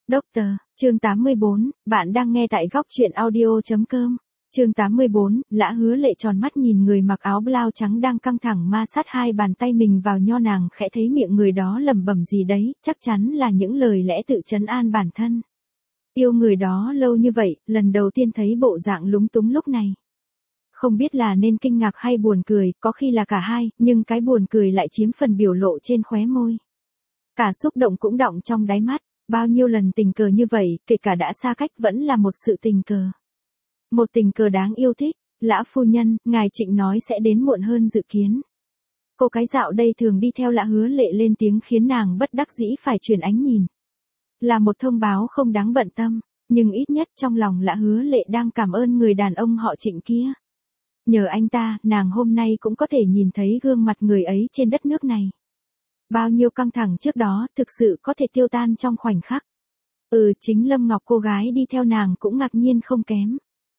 Doctor, chương 84, bạn đang nghe tại góc truyện audio.com. Chương 84, Lã Hứa Lệ tròn mắt nhìn người mặc áo blau trắng đang căng thẳng ma sát hai bàn tay mình vào nho nàng, khẽ thấy miệng người đó lẩm bẩm gì đấy, chắc chắn là những lời lẽ tự trấn an bản thân. Yêu người đó lâu như vậy, lần đầu tiên thấy bộ dạng lúng túng lúc này. Không biết là nên kinh ngạc hay buồn cười, có khi là cả hai, nhưng cái buồn cười lại chiếm phần biểu lộ trên khóe môi. Cả xúc động cũng đọng trong đáy mắt. Bao nhiêu lần tình cờ như vậy, kể cả đã xa cách vẫn là một sự tình cờ. Một tình cờ đáng yêu thích. Lã phu nhân, ngài Trịnh nói sẽ đến muộn hơn dự kiến. Cô cái dạo đây thường đi theo Lã Hứa Lệ lên tiếng khiến nàng bất đắc dĩ phải chuyển ánh nhìn. Là một thông báo không đáng bận tâm, nhưng ít nhất trong lòng Lã Hứa Lệ đang cảm ơn người đàn ông họ Trịnh kia. Nhờ anh ta, nàng hôm nay cũng có thể nhìn thấy gương mặt người ấy trên đất nước này. Bao nhiêu căng thẳng trước đó thực sự có thể tiêu tan trong khoảnh khắc. Chính Lâm Ngọc cô gái đi theo nàng cũng ngạc nhiên không kém.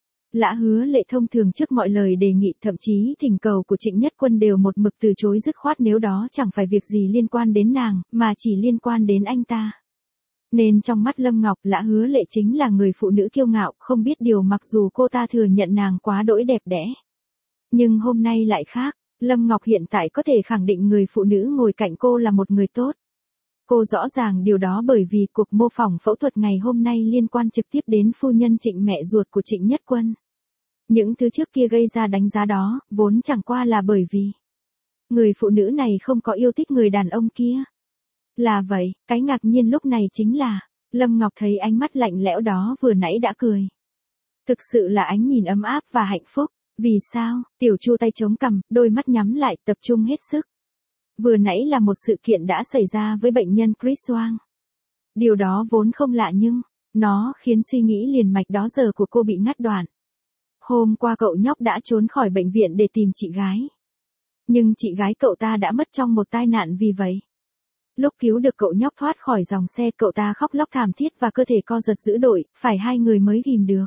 Lã Hứa Lệ thông thường trước mọi lời đề nghị thậm chí thỉnh cầu của Trịnh Nhất Quân đều một mực từ chối dứt khoát nếu đó chẳng phải việc gì liên quan đến nàng, mà chỉ liên quan đến anh ta. Nên trong mắt Lâm Ngọc, Lã Hứa Lệ chính là người phụ nữ kiêu ngạo, không biết điều mặc dù cô ta thừa nhận nàng quá đỗi đẹp đẽ. Nhưng hôm nay lại khác. Lâm Ngọc hiện tại có thể khẳng định người phụ nữ ngồi cạnh cô là một người tốt. Cô rõ ràng điều đó bởi vì cuộc mô phỏng phẫu thuật ngày hôm nay liên quan trực tiếp đến phu nhân Trịnh mẹ ruột của Trịnh Nhất Quân. Những thứ trước kia gây ra đánh giá đó, vốn chẳng qua là bởi vì người phụ nữ này không có yêu thích người đàn ông kia. Là vậy, cái ngạc nhiên lúc này chính là, Lâm Ngọc thấy ánh mắt lạnh lẽo đó vừa nãy đã cười. Thực sự là ánh nhìn ấm áp và hạnh phúc. Vì sao? Tiểu Chu tay chống cằm, đôi mắt nhắm lại, tập trung hết sức. Vừa nãy là một sự kiện đã xảy ra với bệnh nhân Chris Wang. Điều đó vốn không lạ nhưng, nó khiến suy nghĩ liền mạch đó giờ của cô bị ngắt đoạn. Hôm qua cậu nhóc đã trốn khỏi bệnh viện để tìm chị gái. Nhưng chị gái cậu ta đã mất trong một tai nạn vì vậy. Lúc cứu được cậu nhóc thoát khỏi dòng xe cậu ta khóc lóc thảm thiết và cơ thể co giật dữ dội, phải hai người mới ghìm được.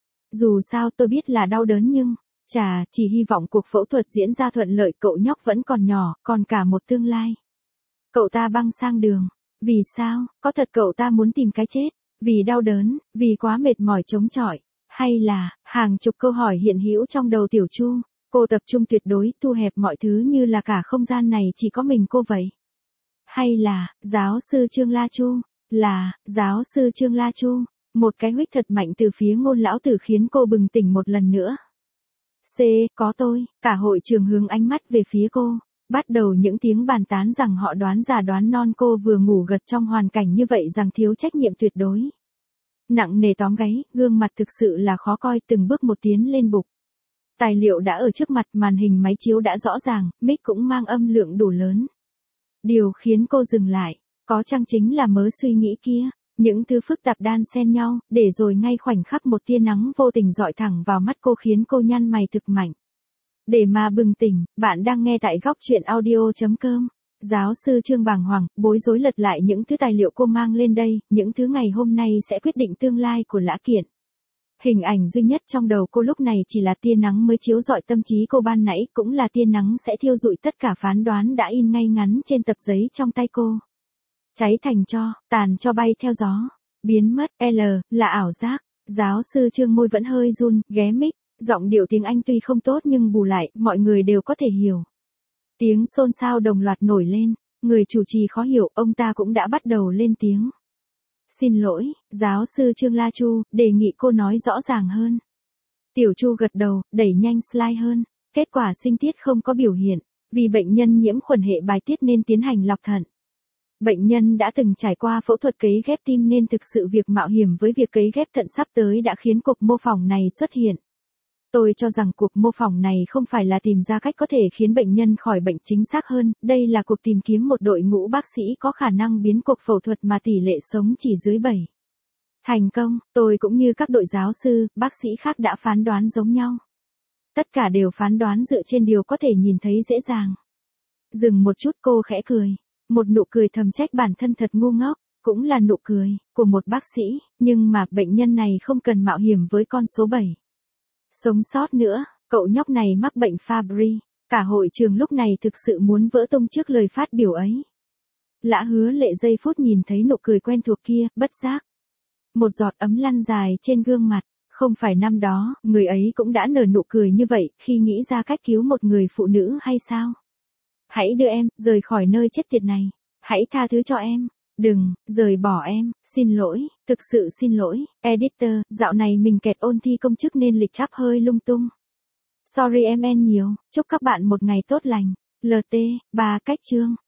Dù sao tôi biết là đau đớn nhưng... chỉ hy vọng cuộc phẫu thuật diễn ra thuận lợi, cậu nhóc vẫn còn nhỏ, còn cả một tương lai. Cậu ta băng sang đường. Vì sao? Có thật cậu ta muốn tìm cái chết? Vì đau đớn, vì quá mệt mỏi chống chọi, hay là, hàng chục câu hỏi hiện hữu trong đầu Tiểu Chu. Cô tập trung tuyệt đối, thu hẹp mọi thứ như là cả không gian này chỉ có mình cô vậy. Hay là, giáo sư Trương La Chu? Là, giáo sư Trương La Chu. Một cái huých thật mạnh từ phía Ngôn lão tử khiến cô bừng tỉnh một lần nữa. Có tôi, cả hội trường hướng ánh mắt về phía cô. Bắt đầu những tiếng bàn tán rằng họ đoán già đoán non cô vừa ngủ gật trong hoàn cảnh như vậy rằng thiếu trách nhiệm tuyệt đối. Nặng nề tóm gáy, gương mặt thực sự là khó coi, từng bước một tiến lên bục. Tài liệu đã ở trước mặt, màn hình máy chiếu đã rõ ràng, mic cũng mang âm lượng đủ lớn. Điều khiến cô dừng lại, có chăng chính là mớ suy nghĩ kia. Những thứ phức tạp đan xen nhau, để rồi ngay khoảnh khắc một tia nắng vô tình dọi thẳng vào mắt cô khiến cô nhăn mày thực mạnh. Để mà bừng tỉnh, bạn đang nghe tại góc truyện audio.com. Giáo sư Trương bàng hoàng, bối rối lật lại những thứ tài liệu cô mang lên đây, những thứ ngày hôm nay sẽ quyết định tương lai của Lã Kiện. Hình ảnh duy nhất trong đầu cô lúc này chỉ là tia nắng mới chiếu rọi tâm trí cô ban nãy, cũng là tia nắng sẽ thiêu rụi tất cả phán đoán đã in ngay ngắn trên tập giấy trong tay cô. Cháy thành tro, tàn cho bay theo gió, biến mất, là ảo giác. Giáo sư Trương môi vẫn hơi run, ghé mic, giọng điệu tiếng Anh tuy không tốt nhưng bù lại, mọi người đều có thể hiểu. Tiếng xôn xao đồng loạt nổi lên, người chủ trì khó hiểu, ông ta cũng đã bắt đầu lên tiếng. Xin lỗi, giáo sư Trương La Chu, đề nghị cô nói rõ ràng hơn. Tiểu Chu gật đầu, đẩy nhanh slide hơn, kết quả sinh tiết không có biểu hiện, vì bệnh nhân nhiễm khuẩn hệ bài tiết nên tiến hành lọc thận. Bệnh nhân đã từng trải qua phẫu thuật cấy ghép tim nên thực sự việc mạo hiểm với việc cấy ghép thận sắp tới đã khiến cuộc mô phỏng này xuất hiện. Tôi cho rằng cuộc mô phỏng này không phải là tìm ra cách có thể khiến bệnh nhân khỏi bệnh, chính xác hơn, đây là cuộc tìm kiếm một đội ngũ bác sĩ có khả năng biến cuộc phẫu thuật mà tỷ lệ sống chỉ dưới 7. Thành công, tôi cũng như các đội giáo sư, bác sĩ khác đã phán đoán giống nhau. Tất cả đều phán đoán dựa trên điều có thể nhìn thấy dễ dàng. Dừng một chút cô khẽ cười. Một nụ cười thầm trách bản thân thật ngu ngốc, cũng là nụ cười của một bác sĩ, nhưng mà bệnh nhân này không cần mạo hiểm với con số 7. Sống sót nữa, cậu nhóc này mắc bệnh Fabry, cả hội trường lúc này thực sự muốn vỡ tung trước lời phát biểu ấy. Lã Hứa Lệ giây phút nhìn thấy nụ cười quen thuộc kia, bất giác một giọt ấm lăn dài trên gương mặt. Không phải năm đó, người ấy cũng đã nở nụ cười như vậy khi nghĩ ra cách cứu một người phụ nữ hay sao? Hãy đưa em rời khỏi nơi chết tiệt này. Hãy tha thứ cho em. Đừng rời bỏ em. Xin lỗi, thực sự xin lỗi. Editor, dạo này mình kẹt ôn thi công chức nên lịch tráp hơi lung tung. Sorry em en nhiều. Chúc các bạn một ngày tốt lành. LT, 3 cách chương.